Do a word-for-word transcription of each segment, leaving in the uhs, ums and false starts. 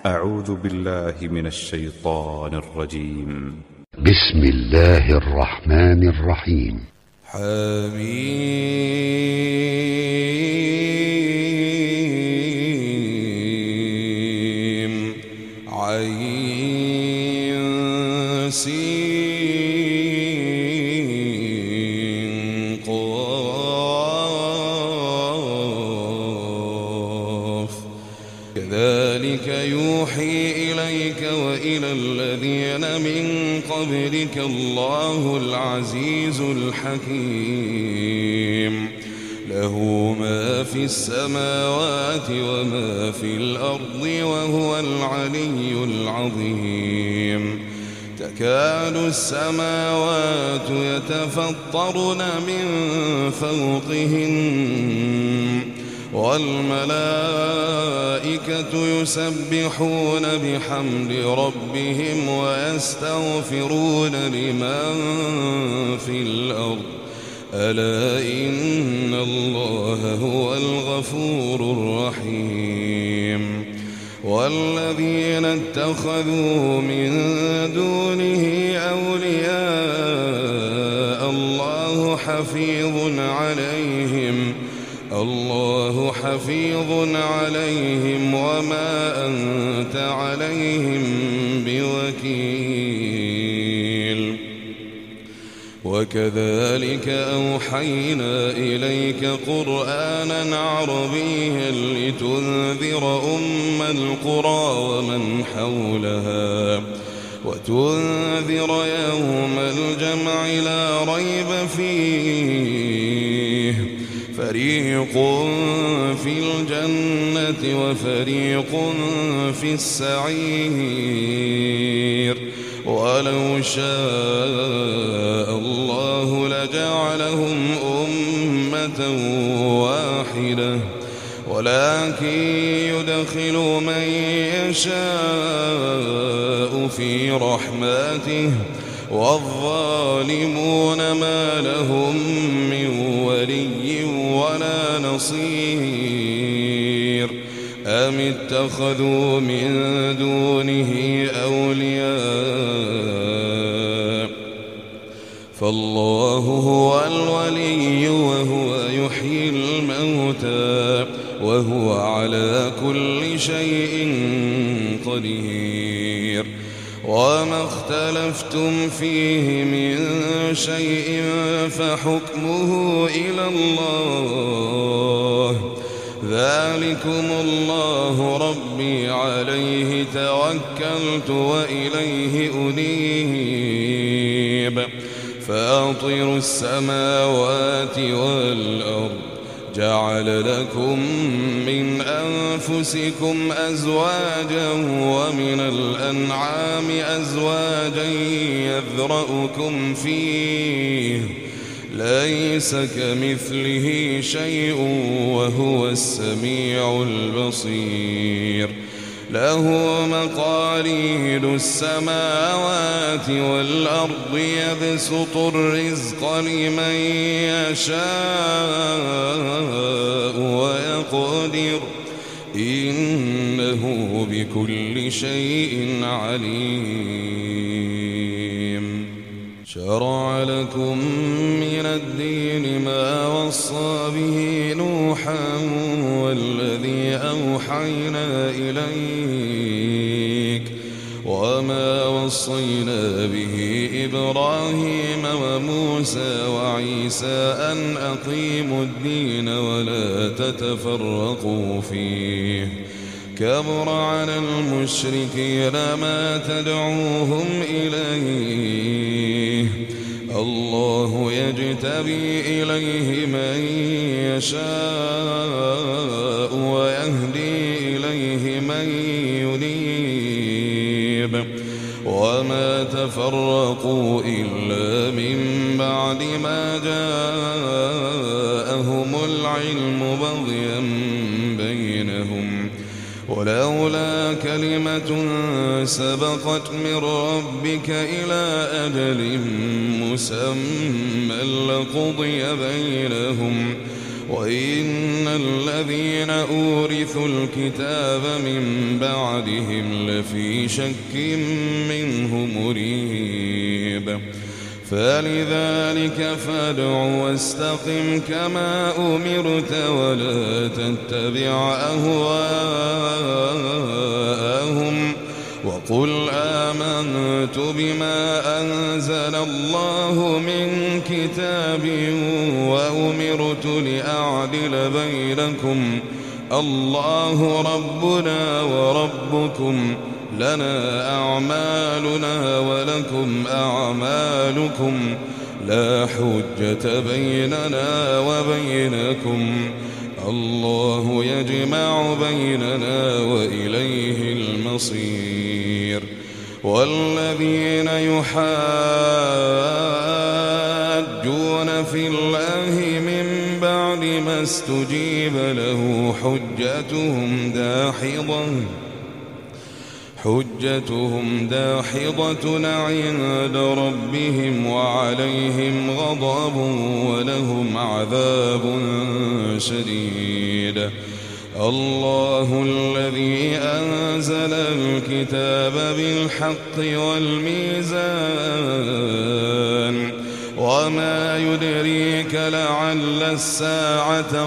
أعوذ بالله من الشيطان الرجيم. بسم الله الرحمن الرحيم. حميم عين سين قاف كذلك يوحي إليك وإلى الذين من قبلك الله العزيز الحكيم له ما في السماوات وما في الأرض وهو العلي العظيم. تكاد السماوات يتفطرن من فوقهن والملائكة يسبحون بحمد ربهم ويستغفرون لمن في الأرض ألا إن الله هو الغفور الرحيم. والذين اتخذوا من دونه أولياء الله حفيظ عليهم الله حفيظ عليهم وما أنت عليهم بوكيل. وكذلك أوحينا إليك قرآنا عربيا لتنذر أم القرى ومن حولها وتنذر يوم الجمع لا ريب فيه فريق في الجنة وفريق في السعير. ولو شاء الله لجعلهم أمة واحدة ولكن يدخل من يشاء في رحمته والظالمون ما لهم من ولي ولا نصير. أم اتخذوا من دونه أولياء فالله هو الولي وهو يحيي الموتى وهو على كل شيء قدير. وما اختلفتم فيه من شيء فحكمه إلى الله ذلكم الله ربي عليه توكلت وإليه أنيب. فاطر السماوات والأرض جعل لكم من أنفسكم أزواجا ومن الأنعام أزواجا يذرأكم فيه ليس كمثله شيء وهو السميع البصير. له مقاليد السماوات والأرض يبسط الرزق لمن يشاء ويقدر إنه بكل شيء عليم. شرع لكم من الدين ما وصى به نوحا والذي أوحينا إليك وما وصينا به إبراهيم وموسى وعيسى أن أقيموا الدين ولا تتفرقوا فيه كبر على المشركين ما تدعوهم إليه. الله يجتبي إليه من يشاء ويهدي إليه من ينيب. وما تفرقوا إلا من بعد ما جاءهم العلم بغيا بينهم ولولا كلمة سبقت من ربك إلى أجل مسمى لقضي بينهم وإن الذين أورثوا الكتاب من بعدهم لفي شك منه مريب فلذلك فادع واستقم كما أمرت ولا تتبع أهواءهم وقل آمنت بما أنزل الله من كتاب وأمرت لأعدل بينكم الله ربنا وربكم لنا أعمالنا ولكم أعمالكم لا حجة بيننا وبينكم الله يجمع بيننا وإليه المصير والذين يحاجون في الله من بعد ما استجيب له حجتهم داحضة حجتهم داحضة عند ربهم وعليهم غضب ولهم عذاب شديد الله الذي أنزل الكتاب بالحق والميزان وما يدريك لعل الساعة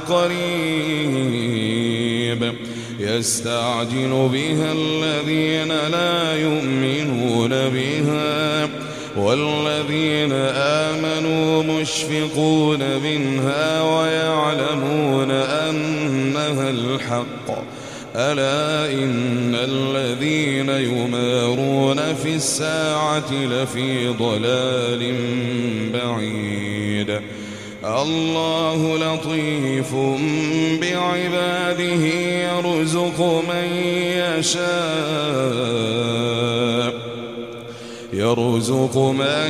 قريب يستعجل بها الذين لا يؤمنون بها والذين آمنوا مشفقون منها ويعلمون أنها الحق ألا إن الذين يمارون في الساعة لفي ضلال بعيد الله لطيف بعباده يرزق من يشاء يرزق من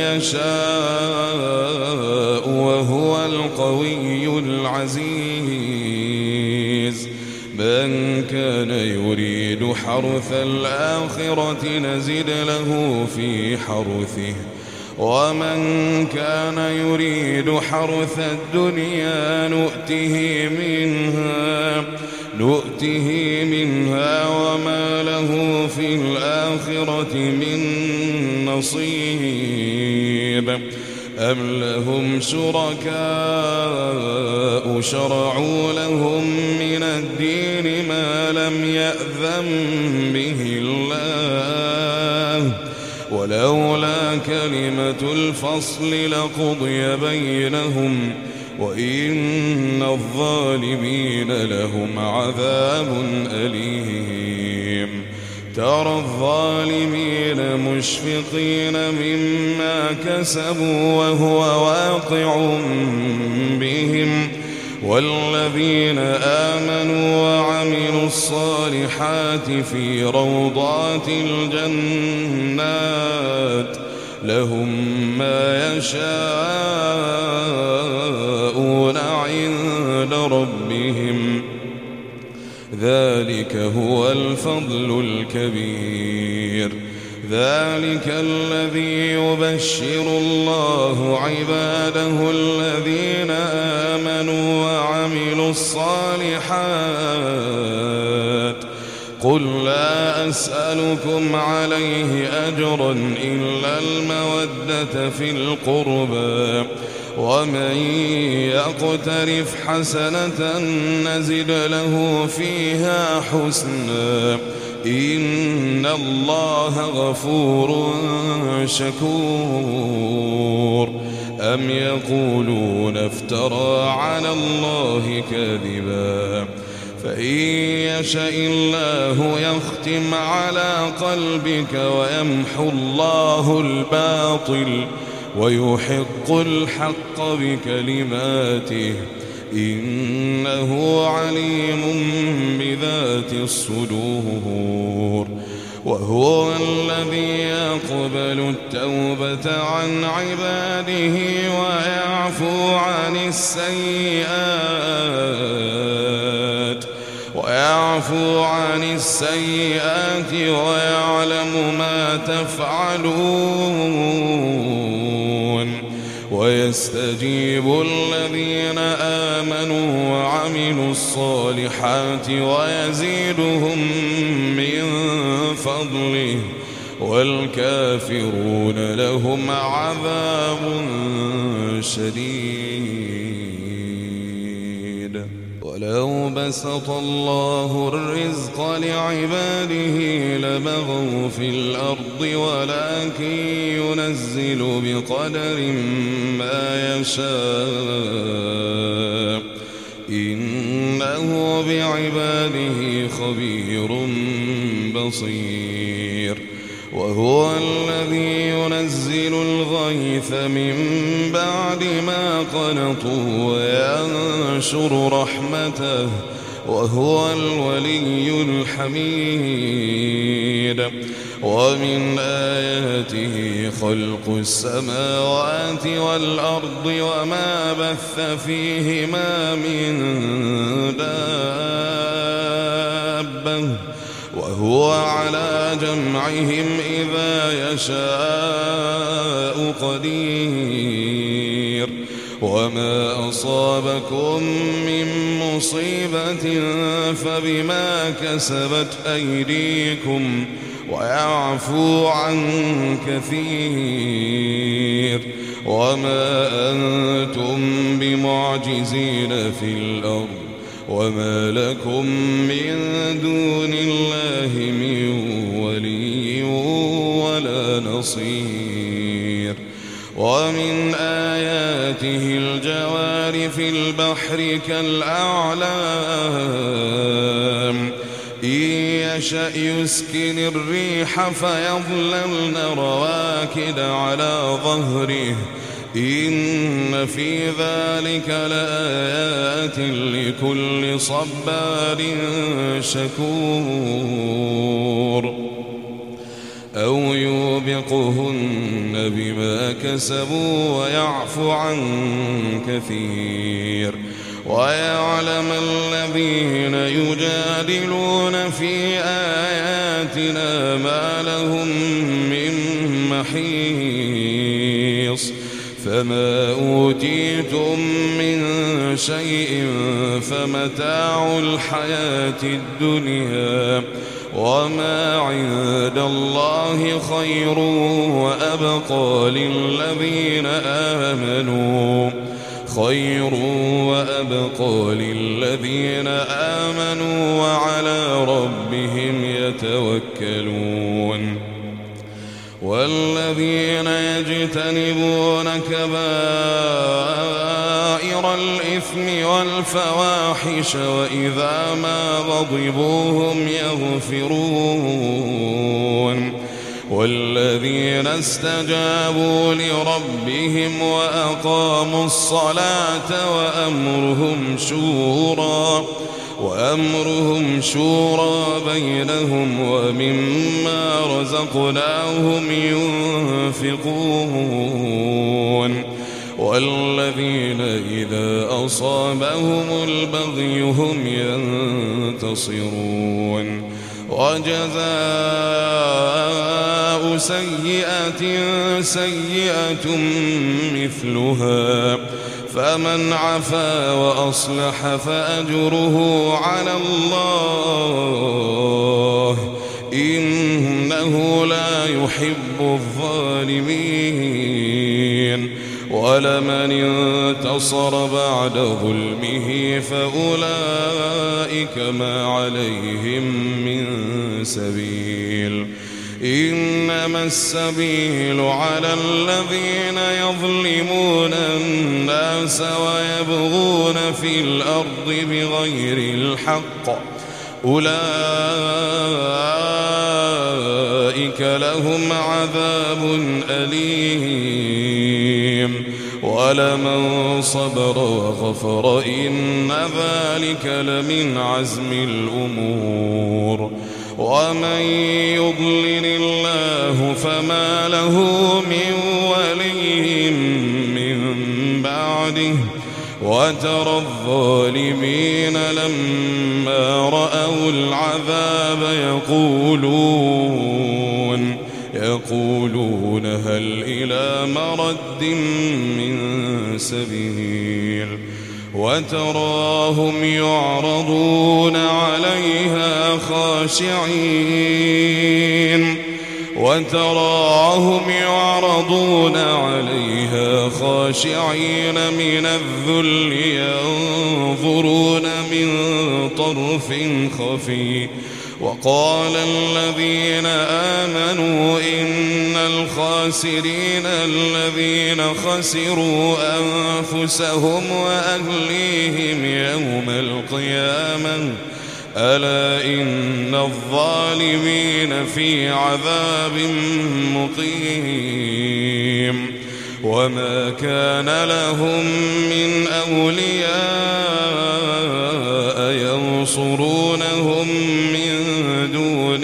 يشاء وهو القوي العزيز من كان يريد حرث الآخرة نزد له في حرثه ومن كان يريد حرث الدنيا نؤته منها نؤته منها وما له في الآخرة من نصيب أم لهم شركاء شرعوا لهم من الدين ما لم يأذن به الله ولولا كلمة الفصل لقضي بينهم وإن الظالمين لهم عذاب أليم ترى الظالمين مشفقين مما كسبوا وهو واقع بهم والذين آمنوا وعملوا الصالحات في روضات الجنات لهم ما يشاءون عند ربهم ذلك هو الفضل الكبير ذلك الذي يبشر الله عباده الذين آمنوا وعملوا الصالحات قل لا أسألكم عليه أجرا إلا المودة في القربى ومن يقترف حسنة نزد له فيها حسنا إن الله غفور شكور أم يقولون افترى على الله كذبا فإن يشاء الله يختم على قلبك ويمحو الله الباطل ويحق الحق بكلماته إنه عليم بذات الصدور وهو الذي يقبل التوبة عن عباده ويعفو عن السيئات ويعفو عن السيئات ويعلم ما تفعلون ويستجيب الذين آمنوا وعملوا الصالحات ويزيدهم من فضله والكافرون لهم عذاب شديد. ولو بسط الله الرزق لعباده لبغوا في الأرض ولكن ينزل بقدر ما يشاء إنه بعباده خبير بصير. وهو الذي ينزل الغيث من بعد ما قنطوا وينشر رحمته وهو الولي الحميد. ومن آياته خلق السماوات والأرض وما بث فيهما من دابة وهو على جمعهم إذا يشاء قدير. وما أصابكم من مصيبة فبما كسبت أيديكم ويعفو عن كثير. وما أنتم بمعجزين في الأرض وما لكم من دون الله من ولي ولا نصير. ومن آياته الجوار في البحر كالأعلام إن يشأ يسكن الريح فيظللن رواكد على ظهره إن في ذلك لآيات لكل صبار شكور. أو يوبقهن بما كسبوا ويعفو عن كثير. ويعلم الذين يجادلون في آياتنا ما لهم من محيص. فما أوتيتم من شيء فمتاع الحياة الدنيا وما عند الله خير وأبقى للذين آمنوا خير وأبقى للذين آمنوا وعلى ربهم يتوكلون. والذين يجتنبون كبائر الإثم والفواحش وإذا ما غضبوا هم يغفرون. والذين استجابوا لربهم وأقاموا الصلاة وأمرهم شورى وأمرهم شورى بينهم ومما رزقناهم ينفقون. والذين إذا أصابهم البغي هم ينتصرون. وجزاء سيئة سيئة مثلها فمن عفا وأصلح فأجره على الله إنه لا يحب الظالمين. ولمن انتصر بعد ظلمه فأولئك ما عليهم من سبيل. إنما السبيل على الذين يظلمون الناس ويبغون في الأرض بغير الحق أولئك لهم عذاب أليم. ولمن صبر وغفر إن ذلك لمن عزم الأمور. ومن يضلل الله فما له من ولي من بعده. وترى الظالمين لما رأوا العذاب يقولون يقولون هل إلى مرد من سبيل وتراهم يعرضون عليها خاشعين وتراهم يعرضون عليها خاشعين من الذل ينظرون من طرف خفي وقال الذين آمنوا إن الخاسرين الذين خسروا أنفسهم وأهليهم يوم القيامة ألا إن الظالمين في عذاب مقيم وما كان لهم من أولياء ينصرونهم من دون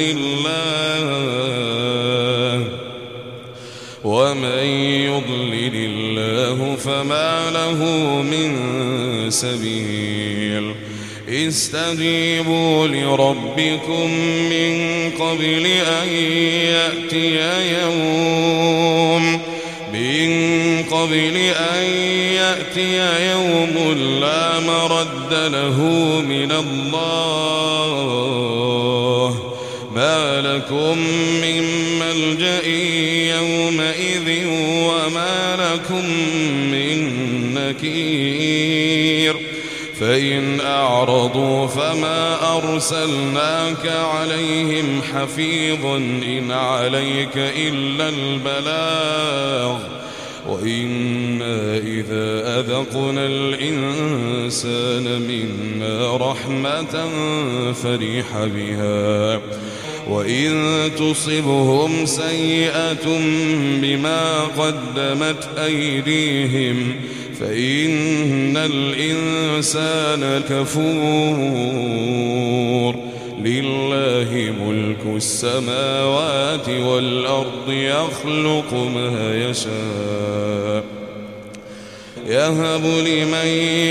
الله ومن يضلل الله فما له من سبيل استجيبوا لربكم من قبل أن يأتي يوم من قبل أن يأتي يوم لا مرد له من الله ما لكم من ملجأ يومئذ وما لكم من نكير فإن أعرضوا فما أرسلناك عليهم حفيظا إن عليك إلا البلاغ وإنا إذا أذقنا الإنسان منا رحمة فرح بها وإن تصبهم سيئة بما قدمت أيديهم فإن الإنسان كفور لله ملك السماوات والأرض يخلق ما يشاء يهب لمن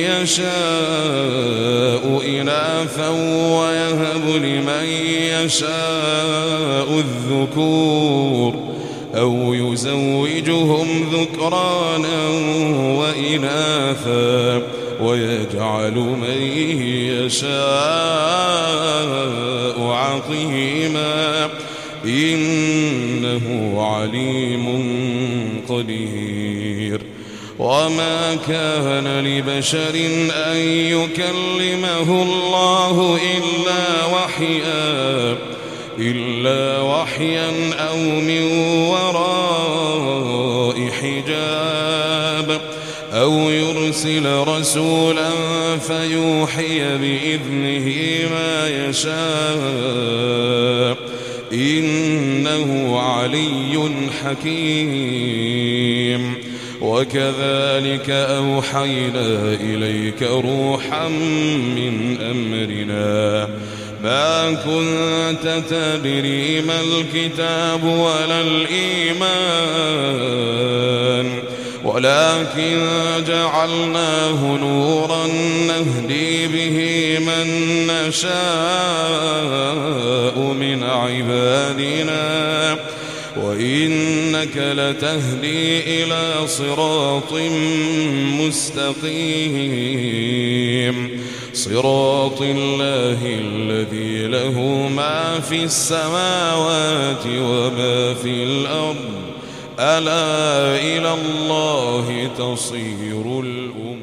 يشاء إناثا ويهب لمن يشاء الذكور أو يزوجهم ذكرانا وإناثا ويجعل من يشاء عقيما إنه عليم قدير وما كان لبشر أن يكلمه الله إلا وحيا إلا وحيا أو من وراء حجاب أو يرسل رسولا فيوحي بإذنه ما يشاء إنه علي حكيم وكذلك أوحينا إليك روحا من أمرنا ما كنت تدري ما الكتاب ولا الإيمان ولكن جعلناه نورا نهدي به من نشاء من عبادنا وإنك لتهدي إلى صراط مستقيم صراط الله الذي له ما في السماوات وما في الأرض ألا إلى الله تصير الأمور